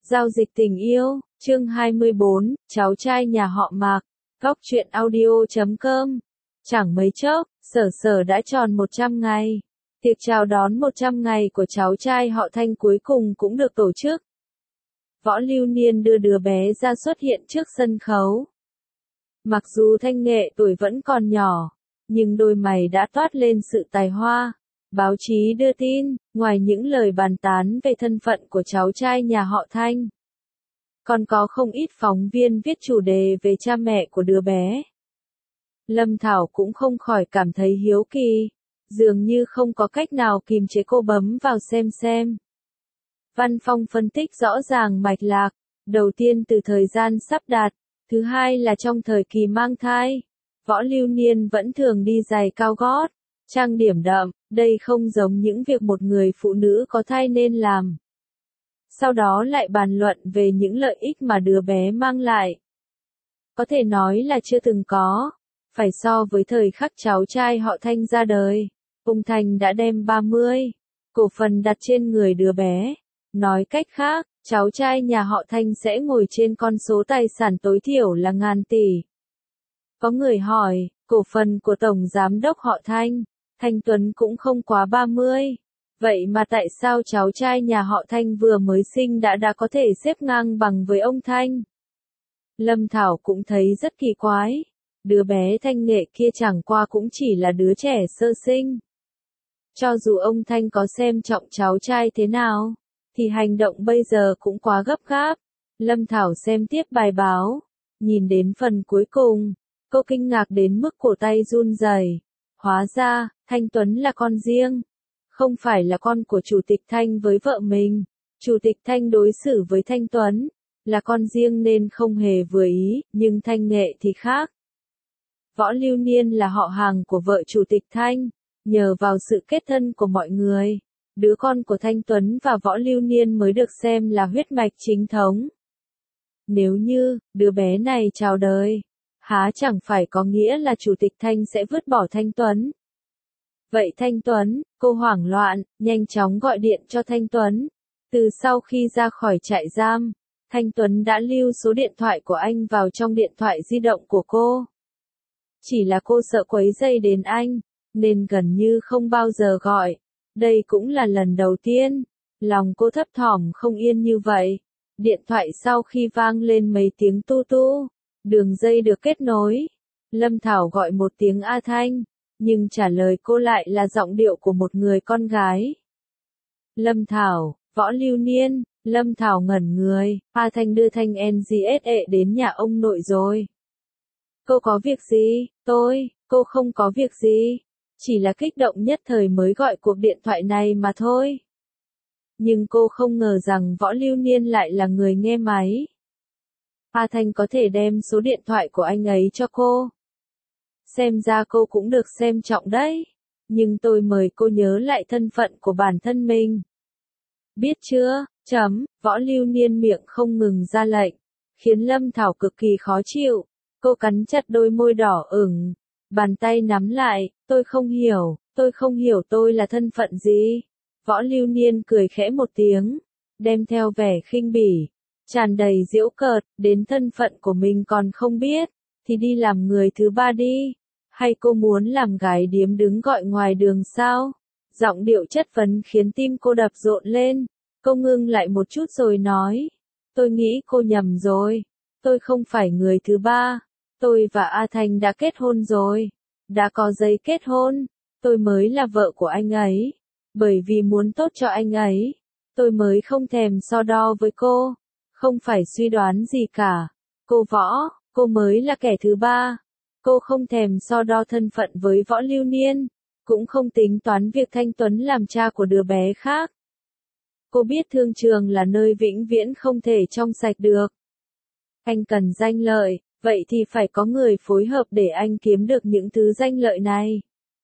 Giao dịch tình yêu, chương 24, cháu trai nhà họ Mạc, góc truyện audio.com. Chẳng mấy chốc, Sở Sở đã tròn 100 ngày. Tiệc chào đón 100 ngày của cháu trai họ Thanh cuối cùng cũng được tổ chức. Võ Lưu Niên đưa đứa bé ra xuất hiện trước sân khấu. Mặc dù Thanh Nghệ tuổi vẫn còn nhỏ, nhưng đôi mày đã toát lên sự tài hoa. Báo chí đưa tin, ngoài những lời bàn tán về thân phận của cháu trai nhà họ Thanh, còn có không ít phóng viên viết chủ đề về cha mẹ của đứa bé. Lâm Thảo cũng không khỏi cảm thấy hiếu kỳ, dường như không có cách nào kìm chế cô bấm vào xem. Văn Phong phân tích rõ ràng mạch lạc, đầu tiên từ thời gian sắp đặt, thứ hai là trong thời kỳ mang thai. Võ Lưu Niên vẫn thường đi giày cao gót, trang điểm đậm, đây không giống những việc một người phụ nữ có thai nên làm. Sau đó lại bàn luận về những lợi ích mà đứa bé mang lại. Có thể nói là chưa từng có, phải so với thời khắc cháu trai họ Thanh ra đời, ông Thanh đã đem 30 cổ phần đặt trên người đứa bé. Nói cách khác, cháu trai nhà họ Thanh sẽ ngồi trên con số tài sản tối thiểu là ngàn tỷ. Có người hỏi, cổ phần của Tổng Giám đốc họ Thanh Tuấn cũng không quá 30. Vậy mà tại sao cháu trai nhà họ Thanh vừa mới sinh đã có thể xếp ngang bằng với ông Thanh? Lâm Thảo cũng thấy rất kỳ quái. Đứa bé Thanh Nghệ kia chẳng qua cũng chỉ là đứa trẻ sơ sinh. Cho dù ông Thanh có xem trọng cháu trai thế nào, thì hành động bây giờ cũng quá gấp gáp. Lâm Thảo xem tiếp bài báo, nhìn đến phần cuối cùng, cô kinh ngạc đến mức cổ tay run rẩy. Hóa ra, Thanh Tuấn là con riêng, không phải là con của Chủ tịch Thanh với vợ mình. Chủ tịch Thanh đối xử với Thanh Tuấn là con riêng nên không hề vừa ý, nhưng Thanh Nghệ thì khác. Võ Lưu Niên là họ hàng của vợ Chủ tịch Thanh, nhờ vào sự kết thân của mọi người, đứa con của Thanh Tuấn và Võ Lưu Niên mới được xem là huyết mạch chính thống. Nếu như đứa bé này chào đời, há chẳng phải có nghĩa là Chủ tịch Thanh sẽ vứt bỏ Thanh Tuấn. Vậy Thanh Tuấn, cô hoảng loạn, nhanh chóng gọi điện cho Thanh Tuấn. Từ sau khi ra khỏi trại giam, Thanh Tuấn đã lưu số điện thoại của anh vào trong điện thoại di động của cô. Chỉ là cô sợ quấy rầy đến anh, nên gần như không bao giờ gọi. Đây cũng là lần đầu tiên, lòng cô thấp thỏm không yên như vậy. Điện thoại sau khi vang lên mấy tiếng tu tu, đường dây được kết nối. Lâm Thảo gọi một tiếng A Thanh, nhưng trả lời cô lại là giọng điệu của một người con gái. Lâm Thảo, Võ Lưu Niên. Lâm Thảo ngẩn người, A Thanh đưa Thanh NGSE đến nhà ông nội rồi. Cô có việc gì? Cô không có việc gì. Chỉ là kích động nhất thời mới gọi cuộc điện thoại này mà thôi. Nhưng cô không ngờ rằng Võ Lưu Niên lại là người nghe máy. A Thanh có thể đem số điện thoại của anh ấy cho cô. Xem ra cô cũng được xem trọng đấy. Nhưng tôi mời cô nhớ lại thân phận của bản thân mình. Biết chưa? Võ Lưu Niên miệng không ngừng ra lệnh, khiến Lâm Thảo cực kỳ khó chịu. Cô cắn chặt đôi môi đỏ ửng, bàn tay nắm lại, tôi không hiểu tôi là thân phận gì. Võ Lưu Niên cười khẽ một tiếng, đem theo vẻ khinh bỉ, tràn đầy giễu cợt, đến thân phận của mình còn không biết, thì đi làm người thứ ba đi. Hay cô muốn làm gái điếm đứng gọi ngoài đường sao? Giọng điệu chất vấn khiến tim cô đập rộn lên. Cô ngưng lại một chút rồi nói, tôi nghĩ cô nhầm rồi, tôi không phải người thứ ba, tôi và A Thanh đã kết hôn rồi, đã có giấy kết hôn, tôi mới là vợ của anh ấy, bởi vì muốn tốt cho anh ấy, tôi mới không thèm so đo với cô, không phải suy đoán gì cả, cô Võ, cô mới là kẻ thứ ba, cô không thèm so đo thân phận với Võ Lưu Niên, cũng không tính toán việc Thanh Tuấn làm cha của đứa bé khác. Cô biết thương trường là nơi vĩnh viễn không thể trong sạch được. Anh cần danh lợi, vậy thì phải có người phối hợp để anh kiếm được những thứ danh lợi này.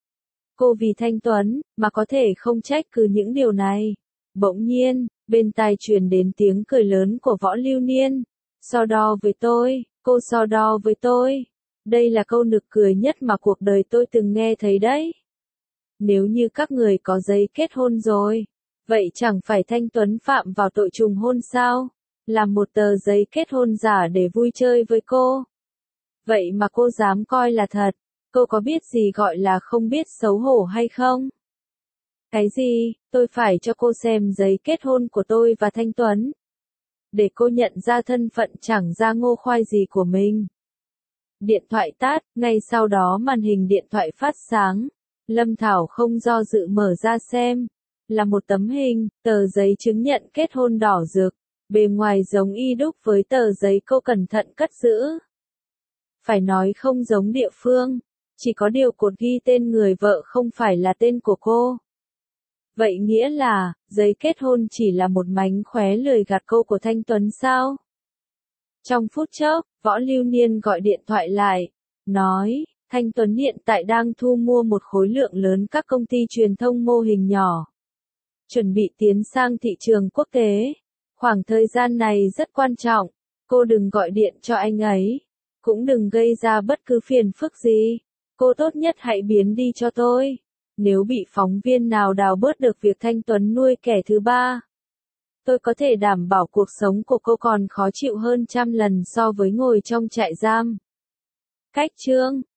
Cô vì Thanh Tuấn, mà có thể không trách cứ những điều này. Bỗng nhiên, bên tai truyền đến tiếng cười lớn của Võ Lưu Niên. So đo với tôi, cô so đo với tôi. Đây là câu nực cười nhất mà cuộc đời tôi từng nghe thấy đấy. Nếu như các người có giấy kết hôn rồi, vậy chẳng phải Thanh Tuấn phạm vào tội trùng hôn sao? làm một tờ giấy kết hôn giả để vui chơi với cô. Vậy mà cô dám coi là thật, cô có biết gì gọi là không biết xấu hổ hay không? Cái gì, tôi phải cho cô xem giấy kết hôn của tôi và Thanh Tuấn, để cô nhận ra thân phận chẳng ra ngô khoai gì của mình. Điện thoại tắt, ngay sau đó màn hình điện thoại phát sáng. Lâm Thảo không do dự mở ra xem. Là một tấm hình, tờ giấy chứng nhận kết hôn đỏ rực. Bề ngoài giống y đúc với tờ giấy cô cẩn thận cất giữ. Phải nói không giống địa phương. Chỉ có điều cột ghi tên người vợ không phải là tên của cô. Vậy nghĩa là, giấy kết hôn chỉ là một mánh khóe lười gạt cô của Thanh Tuấn sao? Trong phút chốc, Võ Lưu Niên gọi điện thoại lại, nói, Thanh Tuấn hiện tại đang thu mua một khối lượng lớn các công ty truyền thông mô hình nhỏ. Chuẩn bị tiến sang thị trường quốc tế. Khoảng thời gian này rất quan trọng, cô đừng gọi điện cho anh ấy. Cũng đừng gây ra bất cứ phiền phức gì. Cô tốt nhất hãy biến đi cho tôi. Nếu bị phóng viên nào đào bớt được việc Thanh Tuấn nuôi kẻ thứ ba, tôi có thể đảm bảo cuộc sống của cô còn khó chịu hơn trăm lần so với ngồi trong trại giam. Cách chương